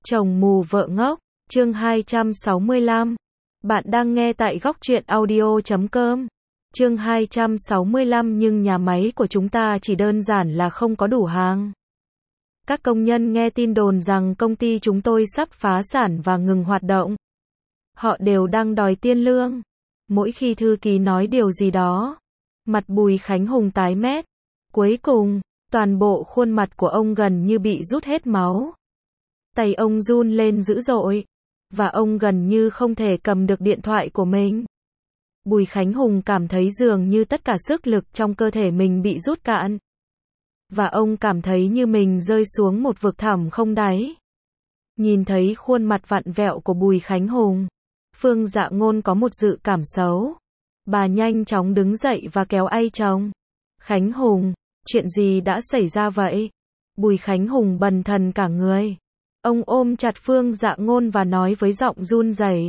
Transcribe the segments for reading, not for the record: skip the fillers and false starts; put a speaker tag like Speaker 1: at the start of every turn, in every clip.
Speaker 1: Chồng mù vợ ngốc, chương 265. Bạn đang nghe tại Góc Truyện Audio.com. Chương 265. Nhưng nhà máy của chúng ta chỉ đơn giản là không có đủ hàng. Các công nhân nghe tin đồn rằng công ty chúng tôi sắp phá sản và ngừng hoạt động. Họ đều đang đòi tiền lương. Mỗi khi thư ký nói điều gì đó, mặt Bùi Khánh Hùng tái mét. Cuối cùng, toàn bộ khuôn mặt của ông gần như bị rút hết máu. Tay ông run lên dữ dội, và ông gần như không thể cầm được điện thoại của mình. Bùi Khánh Hùng cảm thấy dường như tất cả sức lực trong cơ thể mình bị rút cạn. Và ông cảm thấy như mình rơi xuống một vực thẳm không đáy. Nhìn thấy khuôn mặt vặn vẹo của Bùi Khánh Hùng, Phương Dạ Ngôn có một dự cảm xấu. Bà nhanh chóng đứng dậy và kéo tay chồng. Khánh Hùng, chuyện gì đã xảy ra vậy? Bùi Khánh Hùng bần thần cả người. Ông ôm chặt Phương Dạ Ngôn và nói với giọng run rẩy.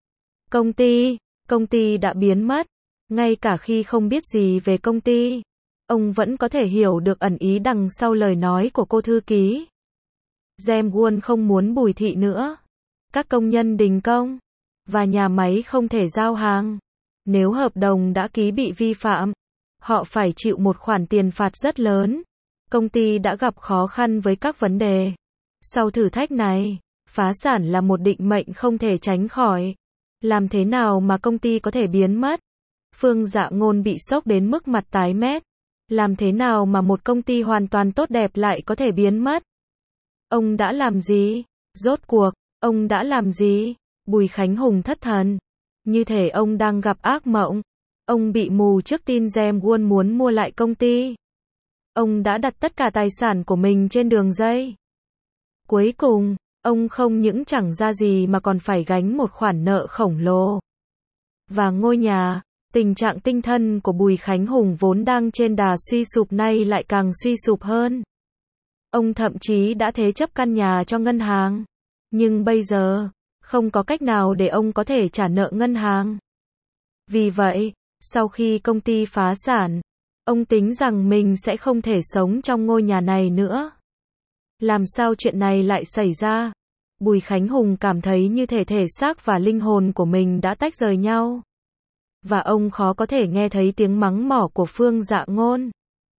Speaker 1: Công ty đã biến mất. Ngay cả khi không biết gì về công ty, ông vẫn có thể hiểu được ẩn ý đằng sau lời nói của cô thư ký. James Won không muốn Bùi thị nữa. Các công nhân đình công, và nhà máy không thể giao hàng. Nếu hợp đồng đã ký bị vi phạm, họ phải chịu một khoản tiền phạt rất lớn. Công ty đã gặp khó khăn với các vấn đề. Sau thử thách này, phá sản là một định mệnh không thể tránh khỏi. Làm thế nào mà công ty có thể biến mất? Phương Dạ Ngôn bị sốc đến mức mặt tái mét. Làm thế nào mà một công ty hoàn toàn tốt đẹp lại có thể biến mất? Ông đã làm gì? Rốt cuộc, ông đã làm gì? Bùi Khánh Hùng thất thần. Như thể ông đang gặp ác mộng. Ông bị mù trước tin James Won muốn mua lại công ty. Ông đã đặt tất cả tài sản của mình trên đường dây. Cuối cùng, ông không những chẳng ra gì mà còn phải gánh một khoản nợ khổng lồ. Và ngôi nhà, tình trạng tinh thần của Bùi Khánh Hùng vốn đang trên đà suy sụp nay lại càng suy sụp hơn. Ông thậm chí đã thế chấp căn nhà cho ngân hàng. Nhưng bây giờ, không có cách nào để ông có thể trả nợ ngân hàng. Vì vậy, sau khi công ty phá sản, ông tính rằng mình sẽ không thể sống trong ngôi nhà này nữa. Làm sao chuyện này lại xảy ra? Bùi Khánh Hùng cảm thấy như thể xác và linh hồn của mình đã tách rời nhau. Và ông khó có thể nghe thấy tiếng mắng mỏ của Phương Dạ Ngôn.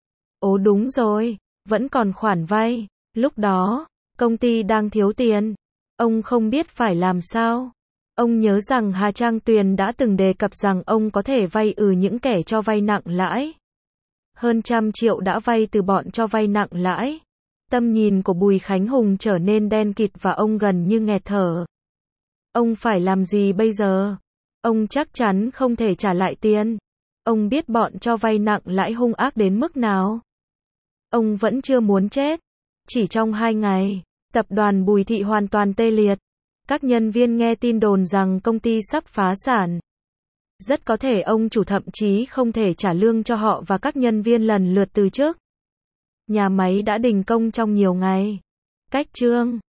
Speaker 1: Ồ đúng rồi, vẫn còn khoản vay. Lúc đó, công ty đang thiếu tiền. Ông không biết phải làm sao. Ông nhớ rằng Hà Trang Tuyền đã từng đề cập rằng ông có thể vay những kẻ cho vay nặng lãi. Hơn 100 triệu đã vay từ bọn cho vay nặng lãi. Tâm nhìn của Bùi Khánh Hùng trở nên đen kịt và ông gần như nghẹt thở. Ông phải làm gì bây giờ? Ông chắc chắn không thể trả lại tiền. Ông biết bọn cho vay nặng lãi hung ác đến mức nào. Ông vẫn chưa muốn chết. Chỉ trong 2 ngày, tập đoàn Bùi thị hoàn toàn tê liệt. Các nhân viên nghe tin đồn rằng công ty sắp phá sản. Rất có thể ông chủ thậm chí không thể trả lương cho họ và các nhân viên lần lượt từ chức. Nhà máy đã đình công trong nhiều ngày. Cách chương